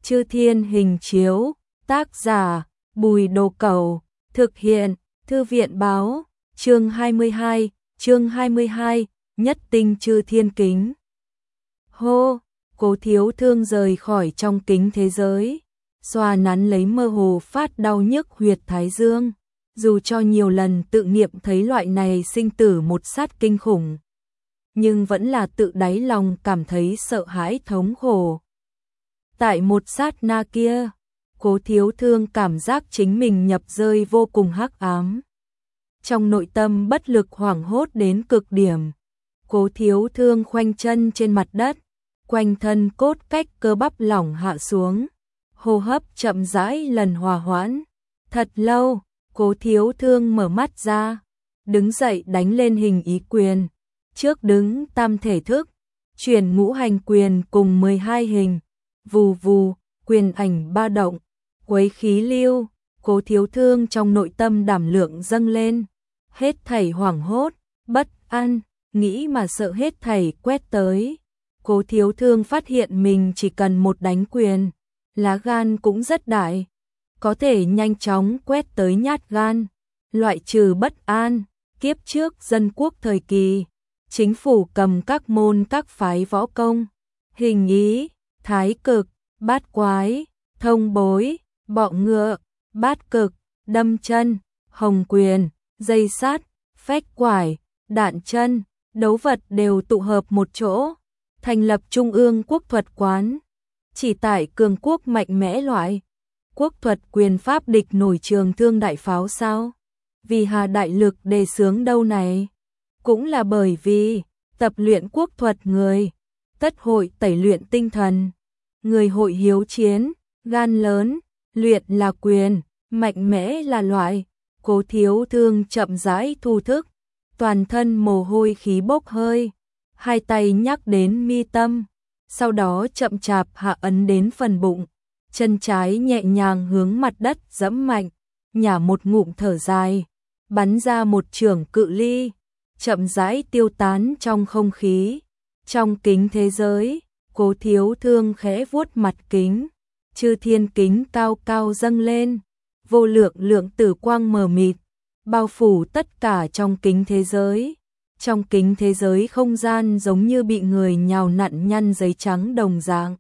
Chư Thiên Hình Chiếu, tác giả, Bùi Đồ Cẩu, thực hiện, Thư viện báo, chương 22, nhất tinh Chư Thiên Kính. Hô, Cố Thiếu Thương rời khỏi trong kính thế giới, xoa nắn lấy mơ hồ phát đau nhức huyệt thái dương, dù cho nhiều lần tự niệm thấy loại này sinh tử một sát kinh khủng, nhưng vẫn là tự đáy lòng cảm thấy sợ hãi thống khổ. Tại một sát na kia, Cố Thiếu Thương cảm giác chính mình nhập rơi vô cùng hắc ám. Trong nội tâm bất lực hoảng hốt đến cực điểm, Cố Thiếu Thương khoanh chân trên mặt đất, quanh thân cốt cách cơ bắp lỏng hạ xuống, hô hấp chậm rãi lần hòa hoãn. Thật lâu, Cố Thiếu Thương mở mắt ra, đứng dậy đánh lên hình ý quyền, trước đứng tam thể thức, chuyển ngũ hành quyền cùng 12 hình, vù vù, quyền ảnh ba động, quấy khí lưu. Cố Thiếu Thương trong nội tâm đảm lượng dâng lên, hết thảy hoảng hốt, bất an, nghĩ mà sợ hết thảy quét tới. Cố Thiếu Thương phát hiện mình chỉ cần một đánh quyền, lá gan cũng rất đại, có thể nhanh chóng quét tới nhát gan, loại trừ bất an. Kiếp trước dân quốc thời kỳ, chính phủ cầm các môn các phái võ công, hình ý, thái cực, bát quái, thông bối, bọ ngựa, bát cực, đâm chân, hồng quyền, dây sát, phách quải, đạn chân, đấu vật đều tụ hợp một chỗ, thành lập Trung ương Quốc thuật quán. Chỉ tại cường quốc mạnh mẽ loại quốc thuật quyền pháp địch nổi Trường Thương đại pháo sao? Vì hà đại lực đề xướng đâu này? Cũng là bởi vì tập luyện quốc thuật người, tất hội tẩy luyện tinh thần, người hội hiếu chiến, gan lớn, luyện là quyền, mạnh mẽ là loại. Cố Thiếu Thương chậm rãi thu thức, toàn thân mồ hôi khí bốc hơi, hai tay nhắc đến mi tâm, sau đó chậm chạp hạ ấn đến phần bụng, chân trái nhẹ nhàng hướng mặt đất giẫm mạnh, nhả một ngụm thở dài, bắn ra một chưởng cự ly, chậm rãi tiêu tán trong không khí. Trong kính thế giới, Cố Thiếu Thương khẽ vuốt mặt kính, Chư Thiên Kính cao cao dâng lên, vô lượng lượng tử quang mờ mịt, bao phủ tất cả trong kính thế giới. Trong kính thế giới không gian giống như bị người nhào nặn nhăn giấy trắng đồng dạng.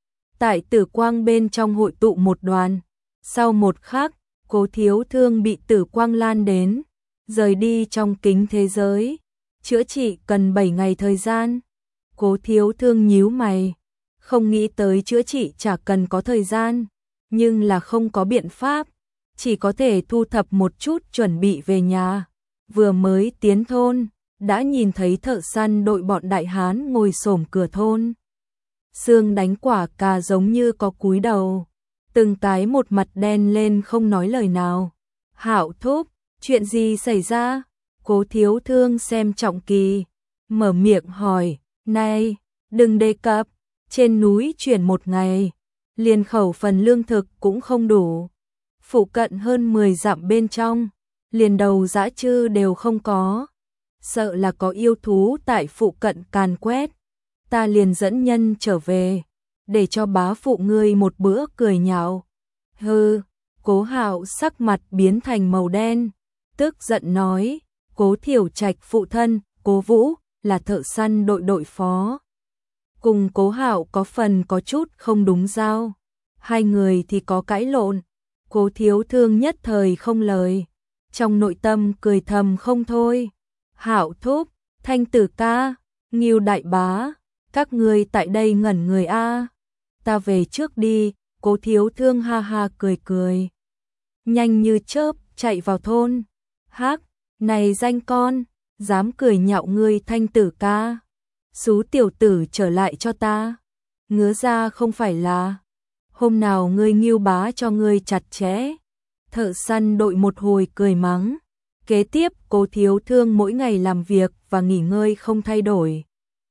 Tại tử quang bên trong hội tụ một đoàn, sau một khắc, Cố Thiếu Thương bị tử quang lan đến, rời đi trong kính thế giới. Chữa trị cần 7 ngày thời gian. Cố Thiếu Thương nhíu mày, không nghĩ tới chữa trị chả cần có thời gian, nhưng là không có biện pháp, chỉ có thể thu thập một chút chuẩn bị về nhà. Vừa mới tiến thôn, đã nhìn thấy thợ săn đội bọn đại hán ngồi xổm cửa thôn. Xương đánh quả cà giống như có cúi đầu, từng cái một mặt đen lên không nói lời nào. Hạo thúc, chuyện gì xảy ra? Cố Thiếu Thương xem Trọng Kỳ, mở miệng hỏi, này, đừng đề cập, trên núi chuyển một ngày, liền khẩu phần lương thực cũng không đủ. Phụ cận hơn 10 dặm bên trong, liền đầu dã chư đều không có. Sợ là có yêu thú tại phụ cận càn quét. Ta liền dẫn nhân trở về, để cho bá phụ ngươi một bữa cười nhạo. Hừ, Cố Hạo sắc mặt biến thành màu đen, tức giận nói, Cố Thiểu Trạch phụ thân, Cố Vũ, là thợ săn đội đội phó. Cùng Cố Hạo có phần có chút không đúng giao. Hai người thì có cãi lộn. Cố Thiếu Thương nhất thời không lời, trong nội tâm cười thầm không thôi. Hạo thúc, Thanh Tử ca, Ngưu đại bá, các ngươi tại đây ngẩn người a. Ta về trước đi. Cố Thiếu Thương ha ha cười cười, nhanh như chớp chạy vào thôn. Hắc, này danh con, dám cười nhạo ngươi Thanh Tử ca, xú tiểu tử trở lại cho ta. Ngứa ra không phải là hôm nào ngươi Ngưu bá cho ngươi chặt chẽ. Thợ săn đội một hồi cười mắng. Kế tiếp Cố Thiếu Thương mỗi ngày làm việc và nghỉ ngơi không thay đổi.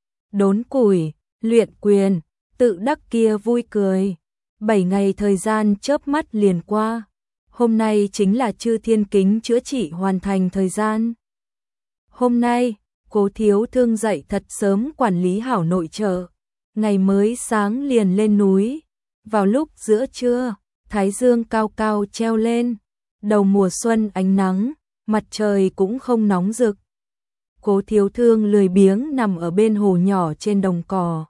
Đốn củi, luyện quyền, tự đắc kia vui cười. 7 ngày thời gian chớp mắt liền qua. Hôm nay chính là Chư Thiên Kính chữa trị hoàn thành thời gian. Hôm nay, Cố Thiếu Thương dậy thật sớm quản lý hảo nội trợ. Ngày mới sáng liền lên núi, Vào lúc giữa trưa, thái dương cao cao treo lên, đầu mùa xuân ánh nắng, mặt trời cũng không nóng rực. Cố Thiếu Thương lười biếng nằm ở bên hồ nhỏ trên đồng cỏ.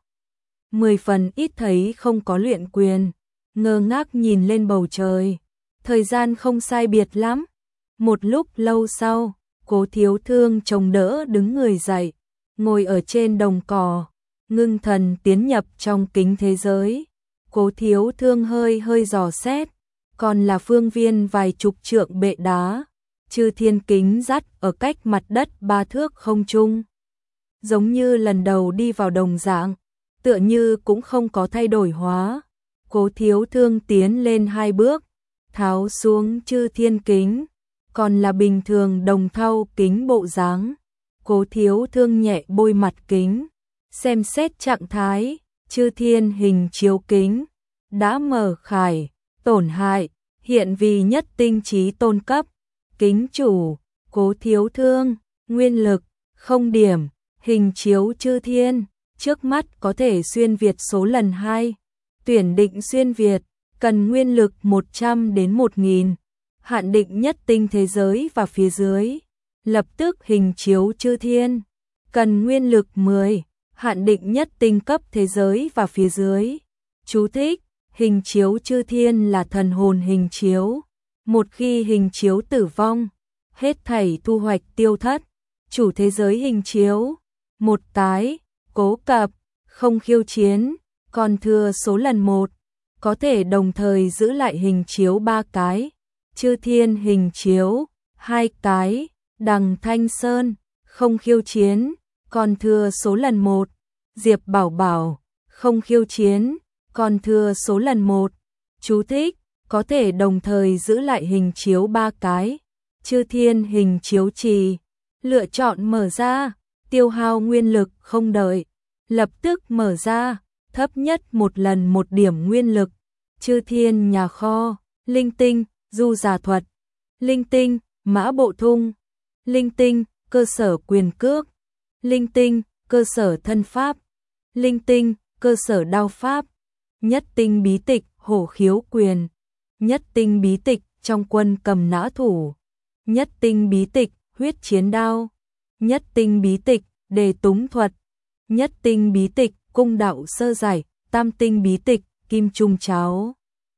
10 phần ít thấy không có luyện quyền, ngơ ngác nhìn lên bầu trời. Thời gian không sai biệt lắm. Một lúc lâu sau, Cố Thiếu Thương chống đỡ đứng người dậy, ngồi ở trên đồng cỏ, ngưng thần tiến nhập trong kính thế giới. Cố Thiếu Thương hơi dò xét, còn là phương viên vài chục trượng bệ đá, chư thiên kính dắt ở cách mặt đất 3 thước không trung. Giống như lần đầu đi vào đồng dạng, tựa như cũng không có thay đổi hóa. Cố Thiếu Thương tiến lên 2 bước, tháo xuống chư thiên kính, còn là bình thường đồng thau kính bộ dáng. Cố Thiếu Thương nhẹ bôi mặt kính, xem xét trạng thái, chư thiên hình chiếu kính đã mở khải, tổn hại, hiện vì nhất tinh trí tôn cấp. Kính chủ, Cố Thiếu Thương, nguyên lực, không điểm, hình chiếu chư thiên, trước mắt có thể xuyên việt số lần 2. Tuyển định xuyên việt, cần nguyên lực 100 đến 1000, hạn định nhất tinh thế giới và phía dưới. Lập tức hình chiếu chư thiên, cần nguyên lực 10, hạn định nhất tinh cấp thế giới và phía dưới. Chú thích, hình chiếu chư thiên là thần hồn hình chiếu. Một khi hình chiếu tử vong, hết thảy thu hoạch tiêu thất. Chủ thế giới hình chiếu, một cái, cố cập, không khiêu chiến, còn thừa số lần 1, có thể đồng thời giữ lại hình chiếu 3 cái. Chư thiên hình chiếu, 2 cái, Đằng Thanh Sơn, không khiêu chiến, còn thừa số lần 1. Diệp Bảo Bảo, không khiêu chiến, còn thừa số lần 1. Chú thích, có thể đồng thời giữ lại hình chiếu 3 cái. Chư thiên hình chiếu trì, lựa chọn mở ra, tiêu hao nguyên lực không đợi, lập tức mở ra, thấp nhất một lần 1 điểm nguyên lực. Chư thiên nhà kho, linh tinh, du giả thuật, linh tinh, mã bộ thung, linh tinh, cơ sở quyền cước, linh tinh, cơ sở thân pháp, linh tinh, cơ sở đao pháp, nhất tinh bí tịch, hổ khiếu quyền, nhất tinh bí tịch, trong quân cầm nã thủ, nhất tinh bí tịch, huyết chiến đao, nhất tinh bí tịch, đề túng thuật, nhất tinh bí tịch, cung đạo sơ giải, tam tinh bí tịch, kim trung cháo,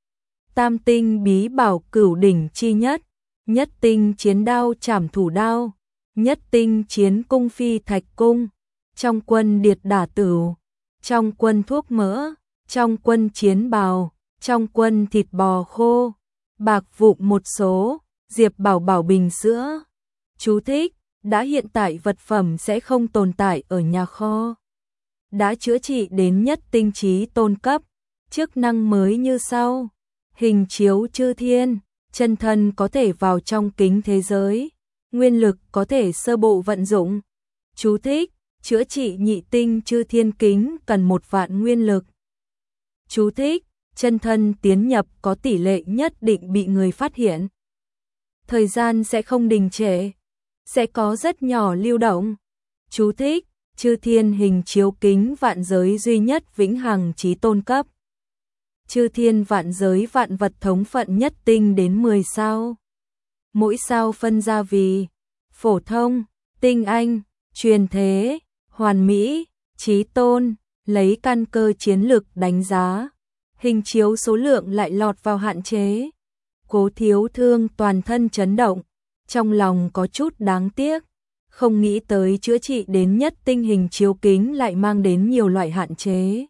tam tinh bí bảo cửu đỉnh chi nhất, nhất tinh chiến đao trảm thủ đao, nhất tinh chiến cung phi thạch cung, trong quân điệt đả tửu, trong quân thuốc mỡ, trong quân chiến bào, trong quân thịt bò khô, bạc vụn một số, Diệp Bảo Bảo bình sữa. Chú thích, đã hiện tại vật phẩm sẽ không tồn tại ở nhà kho. Đã chữa trị đến nhất tinh trí tôn cấp, chức năng mới như sau. Hình chiếu chư thiên, chân thân có thể vào trong kính thế giới, nguyên lực có thể sơ bộ vận dụng. Chú thích, chữa trị nhị tinh chư thiên kính cần 1 vạn nguyên lực. Chú thích, chân thân tiến nhập có tỷ lệ nhất định bị người phát hiện. Thời gian sẽ không đình trệ, sẽ có rất nhỏ lưu động. Chú thích, chư thiên hình chiếu kính vạn giới duy nhất vĩnh hằng chí tôn cấp. Chư thiên vạn giới vạn vật thống phận nhất tinh đến 10 sao. Mỗi sao phân ra vì phổ thông, tinh anh, truyền thế, hoàn mỹ, chí tôn, lấy căn cơ chiến lực đánh giá. Hình chiếu số lượng lại lọt vào hạn chế. Cố Thiếu Thương toàn thân chấn động, trong lòng có chút đáng tiếc, không nghĩ tới chữa trị đến nhất tinh hình chiếu kính lại mang đến nhiều loại hạn chế.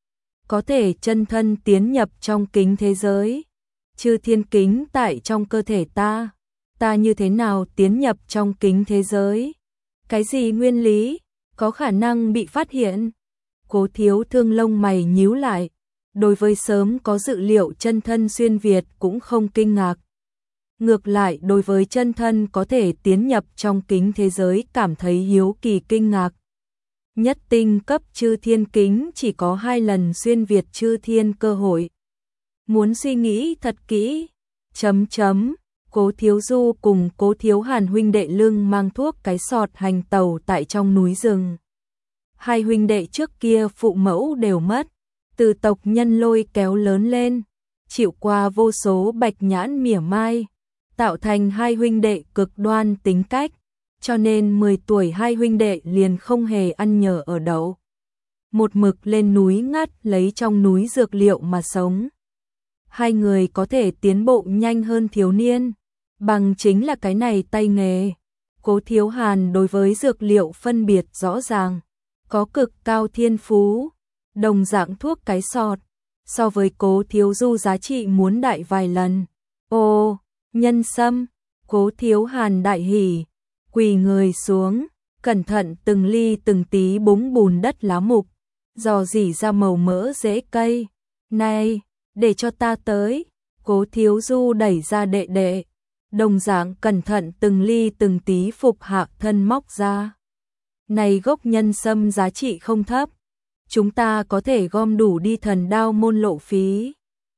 Có thể chân thân tiến nhập trong kính thế giới, chư thiên kính tại trong cơ thể ta như thế nào tiến nhập trong kính thế giới? Cái gì nguyên lý, có khả năng bị phát hiện? Cố Thiếu Thương lông mày nhíu lại, đối với sớm có dự liệu chân thân xuyên Việt cũng không kinh ngạc. Ngược lại đối với chân thân có thể tiến nhập trong kính thế giới cảm thấy hiếu kỳ kinh ngạc. Nhất tinh cấp chư thiên kính chỉ có 2 lần xuyên Việt chư thiên cơ hội. Muốn suy nghĩ thật kỹ. Cố Thiếu Du cùng Cố Thiếu Hàn huynh đệ lưng mang thuốc cái sọt hành tàu tại trong núi rừng. 2 huynh đệ trước kia phụ mẫu đều mất, từ tộc nhân lôi kéo lớn lên, chịu qua vô số bạch nhãn mỉa mai, tạo thành hai huynh đệ cực đoan tính cách, cho nên 10 tuổi hai huynh đệ liền không hề ăn nhờ ở đậu. Một mực lên núi ngắt lấy trong núi dược liệu mà sống. Hai người có thể tiến bộ nhanh hơn thiếu niên, bằng chính là cái này tay nghề. Cố Thiếu Hàn đối với dược liệu phân biệt rõ ràng, có cực cao thiên phú, đồng dạng thuốc cái sọt, so với Cố Thiếu Du giá trị muốn đại vài lần. Ô, nhân sâm, Cố Thiếu Hàn đại hỉ, quỳ người xuống, cẩn thận từng ly từng tí búng bùn đất lá mục, dò dỉ ra màu mỡ rễ cây. Này, để cho ta tới. Cố Thiếu Du đẩy ra đệ đệ, đồng dạng cẩn thận từng ly từng tí phục hạ thân móc ra. Này gốc nhân sâm giá trị không thấp, chúng ta có thể gom đủ đi Thần Đao môn lộ phí.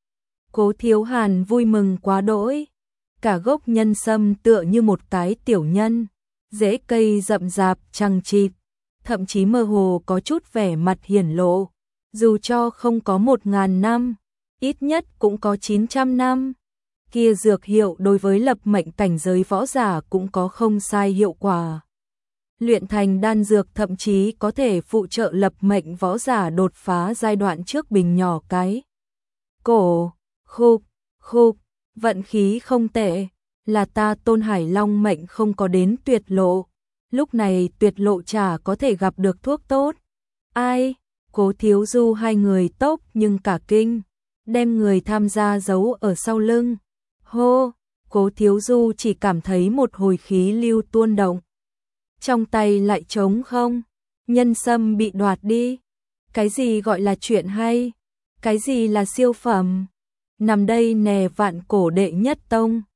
Cố Thiếu Hàn vui mừng quá đỗi, cả gốc nhân sâm tựa như một cái tiểu nhân, rễ cây rậm rạp chằng chịt, thậm chí mơ hồ có chút vẻ mặt hiển lộ, dù cho không có 1000 năm, ít nhất cũng có 900 năm. Kia dược hiệu đối với lập mệnh cảnh giới võ giả cũng có không sai hiệu quả. Luyện thành đan dược thậm chí có thể phụ trợ lập mệnh võ giả đột phá giai đoạn trước bình nhỏ cái. Cổ, khục, vận khí không tệ, là ta Tôn Hải Long mệnh không có đến tuyệt lộ. Lúc này tuyệt lộ chả có thể gặp được thuốc tốt. Ai? Cố Thiếu Du hai người tốc nhưng cả kinh, đem người tham gia giấu ở sau lưng. Hô, Cố Thiếu Du chỉ cảm thấy một hồi khí lưu tuôn động. Trong tay lại trống không, nhân sâm bị đoạt đi. Cái gì gọi là chuyện hay? Cái gì là siêu phẩm? Nằm đây nè vạn cổ đệ nhất tông.